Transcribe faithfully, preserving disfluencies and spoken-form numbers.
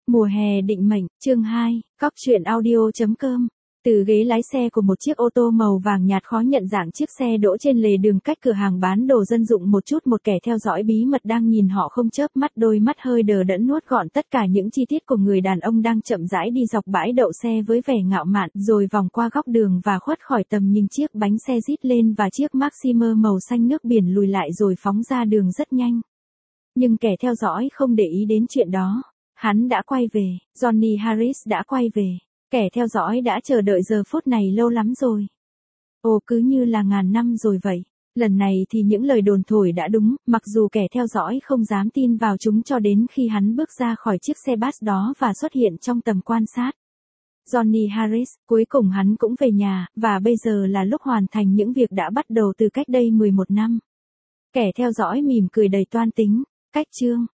Mùa hè định mệnh, chương hai, cóc truyện audio chấm com. Từ ghế lái xe của một chiếc ô tô màu vàng nhạt khó nhận dạng, chiếc xe đỗ trên lề đường cách cửa hàng bán đồ dân dụng một chút, một kẻ theo dõi bí mật đang nhìn họ không chớp mắt, đôi mắt hơi đờ đẫn nuốt gọn tất cả những chi tiết của người đàn ông đang chậm rãi đi dọc bãi đậu xe với vẻ ngạo mạn, rồi vòng qua góc đường và khuất khỏi tầm nhìn. Chiếc bánh xe rít lên và chiếc Maximer màu xanh nước biển lùi lại rồi phóng ra đường rất nhanh. Nhưng kẻ theo dõi không để ý đến chuyện đó. Hắn đã quay về, Johnny Harris đã quay về. Kẻ theo dõi đã chờ đợi giờ phút này lâu lắm rồi. Ồ, cứ như là ngàn năm rồi vậy. Lần này thì những lời đồn thổi đã đúng, mặc dù kẻ theo dõi không dám tin vào chúng cho đến khi hắn bước ra khỏi chiếc xe bus đó và xuất hiện trong tầm quan sát. Johnny Harris, cuối cùng hắn cũng về nhà, và bây giờ là lúc hoàn thành những việc đã bắt đầu từ cách đây mười một năm. Kẻ theo dõi mỉm cười đầy toan tính. Cách chương